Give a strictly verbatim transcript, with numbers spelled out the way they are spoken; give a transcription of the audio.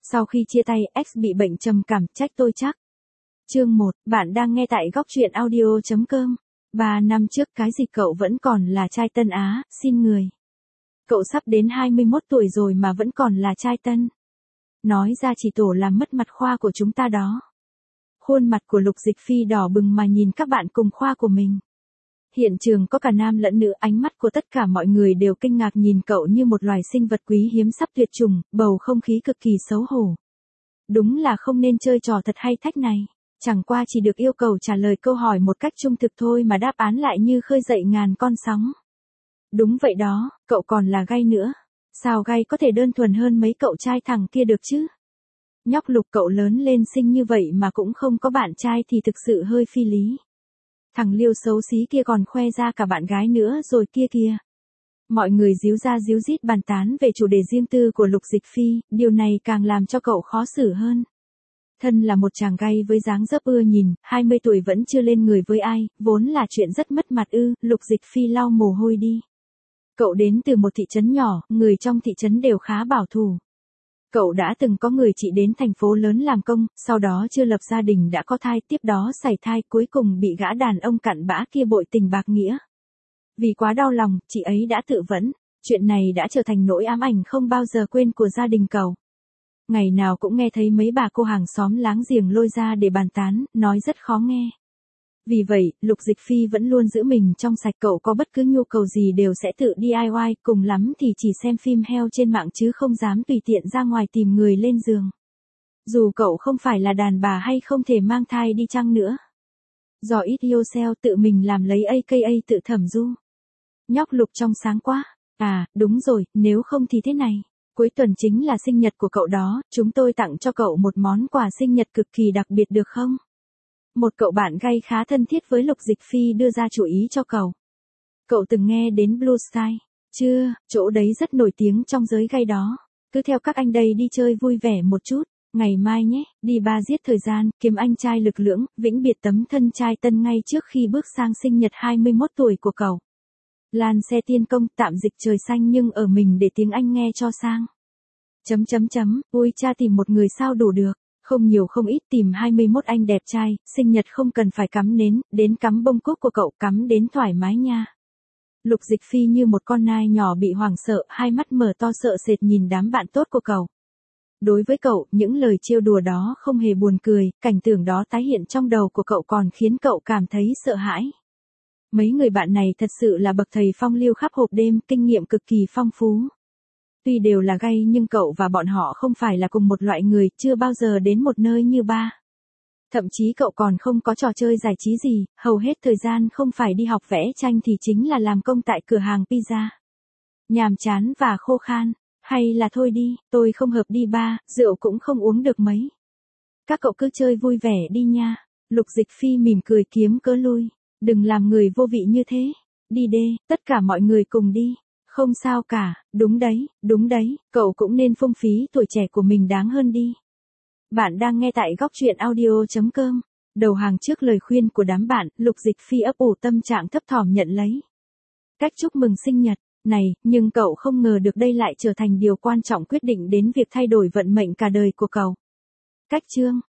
Sau khi chia tay, X bị bệnh trầm cảm, trách tôi chắc. Chương một, bạn đang nghe tại góc truyện audio chấm com. Ba năm trước cái gì cậu vẫn còn là trai tân á, xin người. Cậu sắp đến hai mươi mốt tuổi rồi mà vẫn còn là trai tân. Nói ra chỉ tổ làm mất mặt khoa của chúng ta đó. Khuôn mặt của Lục Dịch Phi đỏ bừng mà nhìn các bạn cùng khoa của mình. Hiện trường có cả nam lẫn nữ, ánh mắt của tất cả mọi người đều kinh ngạc nhìn cậu như một loài sinh vật quý hiếm sắp tuyệt chủng, bầu không khí cực kỳ xấu hổ. Đúng là không nên chơi trò thật hay thách này. Chẳng qua chỉ được yêu cầu trả lời câu hỏi một cách trung thực thôi mà đáp án lại như khơi dậy ngàn con sóng. Đúng vậy đó, cậu còn là gay nữa. Sao gay có thể đơn thuần hơn mấy cậu trai thằng kia được chứ? Nhóc Lục cậu lớn lên xinh như vậy mà cũng không có bạn trai thì thực sự hơi phi lý. Thằng Liêu xấu xí kia còn khoe ra cả bạn gái nữa rồi kia kìa. Mọi người díu ra díu dít bàn tán về chủ đề riêng tư của Lục Dịch Phi, điều này càng làm cho cậu khó xử hơn. Thân là một chàng gay với dáng dấp ưa nhìn, hai mươi tuổi vẫn chưa lên người với ai, vốn là chuyện rất mất mặt ư, Lục Dịch Phi lau mồ hôi đi. Cậu đến từ một thị trấn nhỏ, người trong thị trấn đều khá bảo thủ. Cậu đã từng có người chị đến thành phố lớn làm công, sau đó chưa lập gia đình đã có thai, tiếp đó sảy thai, cuối cùng bị gã đàn ông cặn bã kia bội tình bạc nghĩa. Vì quá đau lòng, chị ấy đã tự vẫn, chuyện này đã trở thành nỗi ám ảnh không bao giờ quên của gia đình cậu. Ngày nào cũng nghe thấy mấy bà cô hàng xóm láng giềng lôi ra để bàn tán, nói rất khó nghe. Vì vậy, Lục Dịch Phi vẫn luôn giữ mình trong sạch, cậu có bất cứ nhu cầu gì đều sẽ tự đê i i, cùng lắm thì chỉ xem phim heo trên mạng chứ không dám tùy tiện ra ngoài tìm người lên giường. Dù cậu không phải là đàn bà hay không thể mang thai đi chăng nữa. Do it yourself tự mình làm lấy a ca a tự thẩm du. Nhóc Lục trong sáng quá. À, đúng rồi, nếu không thì thế này. Cuối tuần chính là sinh nhật của cậu đó, chúng tôi tặng cho cậu một món quà sinh nhật cực kỳ đặc biệt được không? Một cậu bạn gay khá thân thiết với Lục Dịch Phi đưa ra chủ ý cho cậu. Cậu từng nghe đến Blue Sky? Chưa, chỗ đấy rất nổi tiếng trong giới gay đó. Cứ theo các anh đây đi chơi vui vẻ một chút. Ngày mai nhé, đi ba giết thời gian, kiếm anh trai lực lưỡng, vĩnh biệt tấm thân trai tân ngay trước khi bước sang sinh nhật hai mươi mốt tuổi của cậu. Lan xe tiên công, tạm dịch trời xanh nhưng ở mình để tiếng Anh nghe cho sang. Chấm chấm chấm, ôi cha tìm một người sao đủ được. Không nhiều không ít tìm hai mươi mốt anh đẹp trai, sinh nhật không cần phải cắm nến, đến cắm bông cúc của cậu cắm đến thoải mái nha. Lục Dịch Phi như một con nai nhỏ bị hoảng sợ, hai mắt mở to sợ sệt nhìn đám bạn tốt của cậu. Đối với cậu, những lời trêu đùa đó không hề buồn cười, cảnh tượng đó tái hiện trong đầu của cậu còn khiến cậu cảm thấy sợ hãi. Mấy người bạn này thật sự là bậc thầy phong lưu khắp hộp đêm, kinh nghiệm cực kỳ phong phú. Tuy đều là gay nhưng cậu và bọn họ không phải là cùng một loại người, chưa bao giờ đến một nơi như ba. Thậm chí cậu còn không có trò chơi giải trí gì, hầu hết thời gian không phải đi học vẽ tranh thì chính là làm công tại cửa hàng pizza. Nhàm chán và khô khan, hay là thôi đi, tôi không hợp đi ba, rượu cũng không uống được mấy. Các cậu cứ chơi vui vẻ đi nha. Lục Dịch Phi mỉm cười kiếm cớ lui, đừng làm người vô vị như thế. Đi đê, tất cả mọi người cùng đi. Không sao cả, đúng đấy, đúng đấy, cậu cũng nên phung phí tuổi trẻ của mình đáng hơn đi. Bạn đang nghe tại góc truyện audio chấm com. Đầu hàng trước lời khuyên của đám bạn, Lục Dịch Phi ấp ủ tâm trạng thấp thỏm nhận lấy cách chúc mừng sinh nhật này, nhưng cậu không ngờ được đây lại trở thành điều quan trọng quyết định đến việc thay đổi vận mệnh cả đời của cậu. Cách chương